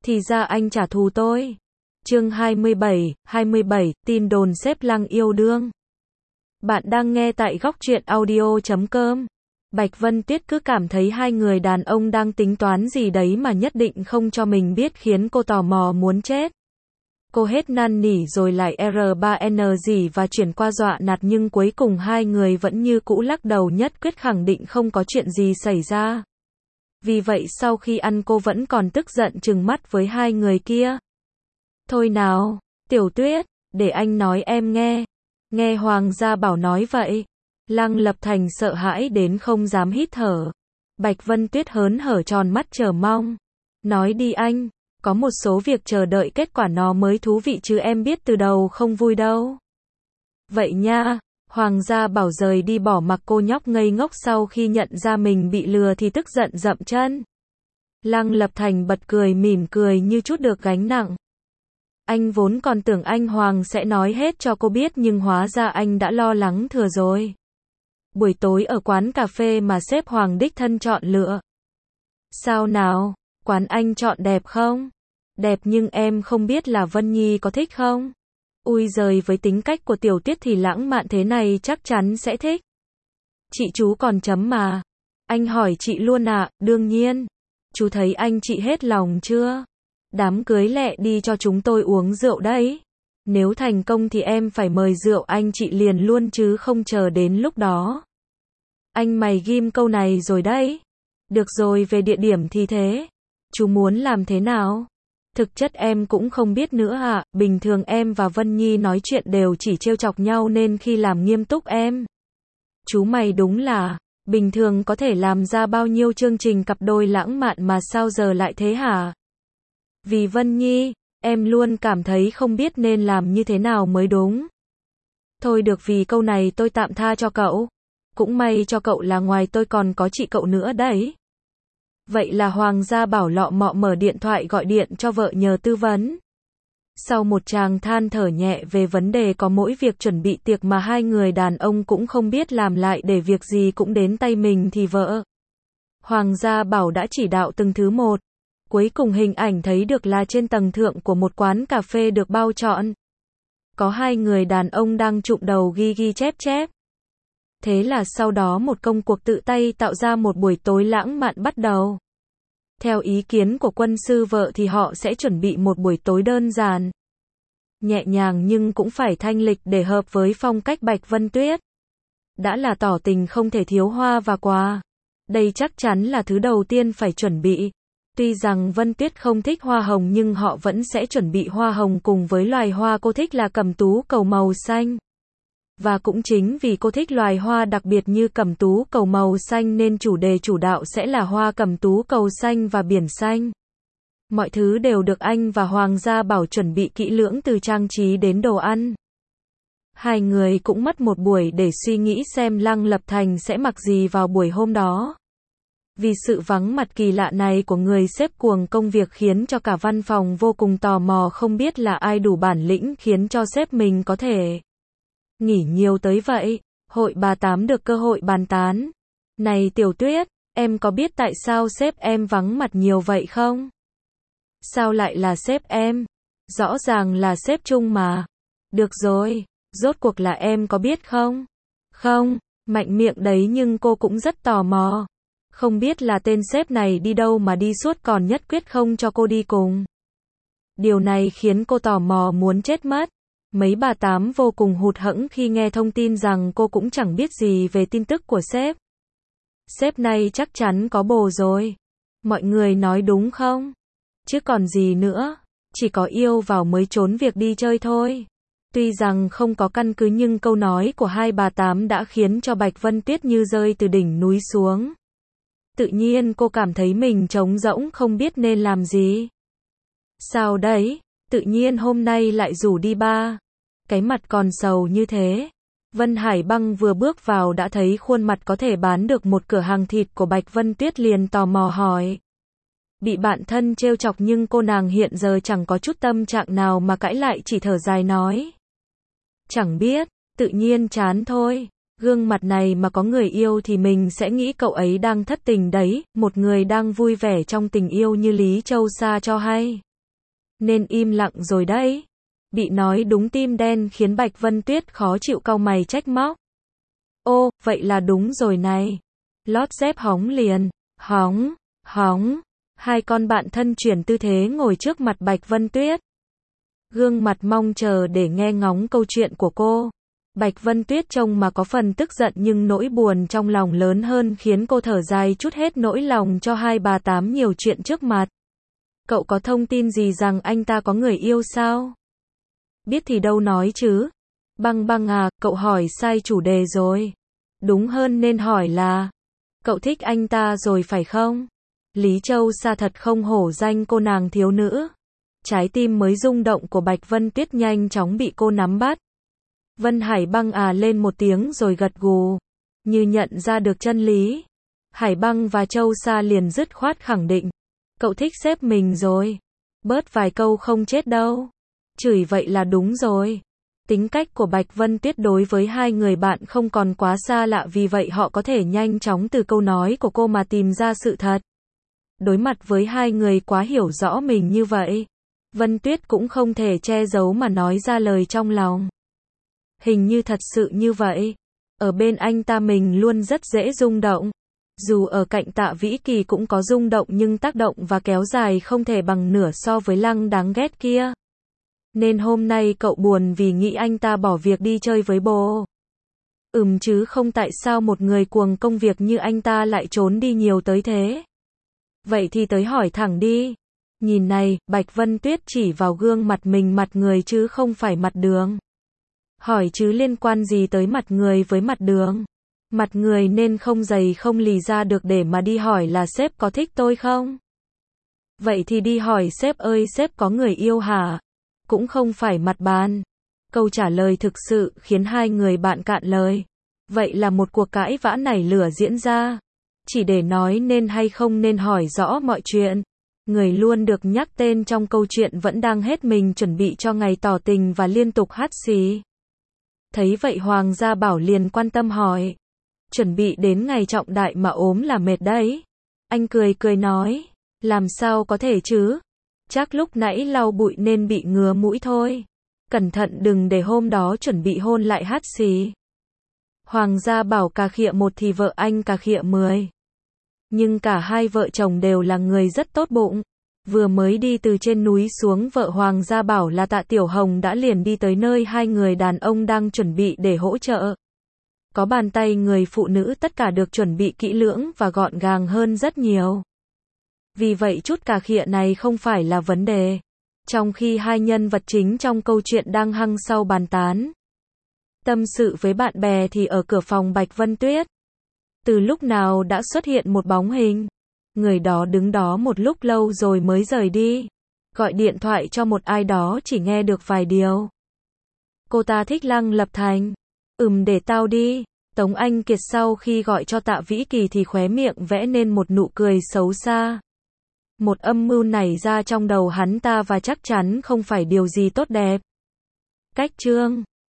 Thì ra anh trả thù tôi. Chương 27, tin đồn sếp Lăng yêu đương. Bạn đang nghe tại góc truyện audio.com. Bạch Vân Tuyết cứ cảm thấy hai người đàn ông đang tính toán gì đấy mà nhất định không cho mình biết, khiến cô tò mò muốn chết. Cô hết năn nỉ rồi lại R3N gì và chuyển qua dọa nạt, nhưng cuối cùng hai người vẫn như cũ lắc đầu nhất quyết khẳng định không có chuyện gì xảy ra. Vì vậy sau khi ăn cô vẫn còn tức giận trừng mắt với hai người kia. Thôi nào, Tiểu Tuyết, để anh nói em nghe. Nghe Hoàng gia Bảo nói vậy, Lăng Lập Thành sợ hãi đến không dám hít thở. Bạch Vân Tuyết hớn hở tròn mắt chờ mong. Nói đi anh, có một số việc chờ đợi kết quả nó mới thú vị chứ em biết từ đầu không vui đâu. Vậy nha. Hoàng gia Bảo rời đi bỏ mặc cô nhóc ngây ngốc, sau khi nhận ra mình bị lừa thì tức giận dậm chân. Lăng Lập Thành bật cười mỉm cười như trút được gánh nặng. Anh vốn còn tưởng anh Hoàng sẽ nói hết cho cô biết, nhưng hóa ra anh đã lo lắng thừa rồi. Buổi tối ở quán cà phê mà sếp Hoàng đích thân chọn lựa. Sao nào, quán anh chọn đẹp không? Đẹp, nhưng em không biết là Vân Nhi có thích không? Ui giời, với tính cách của Tiểu Tuyết thì lãng mạn thế này chắc chắn sẽ thích. Chị chú còn chấm mà. Anh hỏi chị luôn ạ. Đương nhiên. Chú thấy anh chị hết lòng chưa? Đám cưới lẹ đi cho chúng tôi uống rượu đấy. Nếu thành công thì em phải mời rượu anh chị liền luôn chứ không chờ đến lúc đó. Anh mày ghim câu này rồi đấy. Được rồi, về địa điểm thì thế. Chú muốn làm thế nào? Thực chất em cũng không biết nữa ạ. Bình thường em và Vân Nhi nói chuyện đều chỉ trêu chọc nhau, nên khi làm nghiêm túc em. Chú mày đúng là, bình thường có thể làm ra bao nhiêu chương trình cặp đôi lãng mạn mà sao giờ lại thế hả? Vì Vân Nhi, em luôn cảm thấy không biết nên làm như thế nào mới đúng. Thôi được, vì câu này tôi tạm tha cho cậu. Cũng may cho cậu là ngoài tôi còn có chị cậu nữa đấy. Vậy là Hoàng gia Bảo lọ mọ mở điện thoại gọi điện cho vợ nhờ tư vấn. Sau một tràng than thở nhẹ về vấn đề có mỗi việc chuẩn bị tiệc mà hai người đàn ông cũng không biết làm lại để việc gì cũng đến tay mình, thì vợ Hoàng gia Bảo đã chỉ đạo từng thứ một. Cuối cùng hình ảnh thấy được là trên tầng thượng của một quán cà phê được bao trọn. Có hai người đàn ông đang chụm đầu ghi ghi chép chép. Thế là sau đó một công cuộc tự tay tạo ra một buổi tối lãng mạn bắt đầu. Theo ý kiến của quân sư vợ thì họ sẽ chuẩn bị một buổi tối đơn giản, nhẹ nhàng nhưng cũng phải thanh lịch để hợp với phong cách Bạch Vân Tuyết. Đã là tỏ tình không thể thiếu hoa và quà. Đây chắc chắn là thứ đầu tiên phải chuẩn bị. Tuy rằng Vân Tuyết không thích hoa hồng nhưng họ vẫn sẽ chuẩn bị hoa hồng cùng với loài hoa cô thích là cẩm tú cầu màu xanh. Và cũng chính vì cô thích loài hoa đặc biệt như cẩm tú cầu màu xanh nên chủ đề chủ đạo sẽ là hoa cẩm tú cầu xanh và biển xanh. Mọi thứ đều được anh và Hoàng gia Bảo chuẩn bị kỹ lưỡng từ trang trí đến đồ ăn. Hai người cũng mất một buổi để suy nghĩ xem Lăng Lập Thành sẽ mặc gì vào buổi hôm đó. Vì sự vắng mặt kỳ lạ này của người sếp cuồng công việc khiến cho cả văn phòng vô cùng tò mò, không biết là ai đủ bản lĩnh khiến cho sếp mình có thể nghỉ nhiều tới vậy. Hội bà Tám được cơ hội bàn tán. Này Tiểu Tuyết, em có biết tại sao sếp em vắng mặt nhiều vậy không? Sao lại là sếp em? Rõ ràng là sếp Trung mà. Được rồi, rốt cuộc là em có biết không? Không, mạnh miệng đấy, nhưng cô cũng rất tò mò. Không biết là tên sếp này đi đâu mà đi suốt còn nhất quyết không cho cô đi cùng. Điều này khiến cô tò mò muốn chết mất. Mấy bà Tám vô cùng hụt hẫng khi nghe thông tin rằng cô cũng chẳng biết gì về tin tức của sếp. Sếp này chắc chắn có bồ rồi. Mọi người nói đúng không? Chứ còn gì nữa, chỉ có yêu vào mới trốn việc đi chơi thôi. Tuy rằng không có căn cứ nhưng câu nói của hai bà Tám đã khiến cho Bạch Vân Tuyết như rơi từ đỉnh núi xuống. Tự nhiên cô cảm thấy mình trống rỗng không biết nên làm gì. Sao đấy, tự nhiên hôm nay lại rủ đi ba. Cái mặt còn sầu như thế. Vân Hải Băng vừa bước vào đã thấy khuôn mặt có thể bán được một cửa hàng thịt của Bạch Vân Tuyết, liền tò mò hỏi. Bị bạn thân trêu chọc nhưng cô nàng hiện giờ chẳng có chút tâm trạng nào mà cãi lại, chỉ thở dài nói. Chẳng biết, tự nhiên chán thôi. Gương mặt này mà có người yêu thì mình sẽ nghĩ cậu ấy đang thất tình đấy, một người đang vui vẻ trong tình yêu như Lý Châu Sa cho hay. Nên im lặng rồi đấy. Bị nói đúng tim đen khiến Bạch Vân Tuyết khó chịu cau mày trách móc. Ô, vậy là đúng rồi này. Lót dép hóng liền. Hóng, hóng. Hai con bạn thân chuyển tư thế ngồi trước mặt Bạch Vân Tuyết. Gương mặt mong chờ để nghe ngóng câu chuyện của cô. Bạch Vân Tuyết trông mà có phần tức giận nhưng nỗi buồn trong lòng lớn hơn khiến cô thở dài trút hết nỗi lòng cho hai bà tám nhiều chuyện trước mặt. Cậu có thông tin gì rằng anh ta có người yêu sao? Biết thì đâu nói chứ. Băng băng à, cậu hỏi sai chủ đề rồi. Đúng hơn nên hỏi là, cậu thích anh ta rồi phải không? Lý Châu Sa thật không hổ danh cô nàng thiếu nữ. Trái tim mới rung động của Bạch Vân Tuyết nhanh chóng bị cô nắm bắt. Vân Hải Băng à lên một tiếng rồi gật gù, như nhận ra được chân lý. Hải Băng và Châu Sa liền dứt khoát khẳng định, cậu thích sếp mình rồi. Bớt vài câu không chết đâu. Chửi vậy là đúng rồi. Tính cách của Bạch Vân Tuyết đối với hai người bạn không còn quá xa lạ, vì vậy họ có thể nhanh chóng từ câu nói của cô mà tìm ra sự thật. Đối mặt với hai người quá hiểu rõ mình như vậy, Vân Tuyết cũng không thể che giấu mà nói ra lời trong lòng. Hình như thật sự như vậy. Ở bên anh ta mình luôn rất dễ rung động. Dù ở cạnh Tạ Vĩ Kỳ cũng có rung động nhưng tác động và kéo dài không thể bằng nửa so với Lăng đáng ghét kia. Nên hôm nay cậu buồn vì nghĩ anh ta bỏ việc đi chơi với bồ. Chứ không tại sao một người cuồng công việc như anh ta lại trốn đi nhiều tới thế. Vậy thì tới hỏi thẳng đi. Nhìn này, Bạch Vân Tuyết chỉ vào gương mặt mình, mặt người chứ không phải mặt đường. Hỏi chứ liên quan gì tới mặt người với mặt đường? Mặt người nên không dày không lì ra được để mà đi hỏi là sếp có thích tôi không? Vậy thì đi hỏi sếp ơi sếp có người yêu hả? Cũng không phải mặt bàn. Câu trả lời thực sự khiến hai người bạn cạn lời. Vậy là một cuộc cãi vã nảy lửa diễn ra. Chỉ để nói nên hay không nên hỏi rõ mọi chuyện. Người luôn được nhắc tên trong câu chuyện vẫn đang hết mình chuẩn bị cho ngày tỏ tình và liên tục hắt xì. Thấy vậy Hoàng Gia Bảo liền quan tâm hỏi. Chuẩn bị đến ngày trọng đại mà ốm là mệt đấy. Anh cười cười nói. Làm sao có thể chứ? Chắc lúc nãy lau bụi nên bị ngứa mũi thôi. Cẩn thận đừng để hôm đó chuẩn bị hôn lại hắt xì. Hoàng Gia Bảo cà khịa một thì vợ anh cà khịa 10. Nhưng cả hai vợ chồng đều là người rất tốt bụng. Vừa mới đi từ trên núi xuống, vợ Hoàng Gia Bảo là Tạ Tiểu Hồng đã liền đi tới nơi hai người đàn ông đang chuẩn bị để hỗ trợ. Có bàn tay người phụ nữ tất cả được chuẩn bị kỹ lưỡng và gọn gàng hơn rất nhiều. Vì vậy chút cà khịa này không phải là vấn đề. Trong khi hai nhân vật chính trong câu chuyện đang hăng sau bàn tán, tâm sự với bạn bè thì ở cửa phòng Bạch Vân Tuyết, từ lúc nào đã xuất hiện một bóng hình. Người đó đứng đó một lúc lâu rồi mới rời đi. Gọi điện thoại cho một ai đó chỉ nghe được vài điều. Cô ta thích Lăng Lập Thành. Để tao đi. Tống Anh Kiệt sau khi gọi cho Tạ Vĩ Kỳ thì khóe miệng vẽ nên một nụ cười xấu xa. Một âm mưu nảy ra trong đầu hắn ta và chắc chắn không phải điều gì tốt đẹp. Cách chương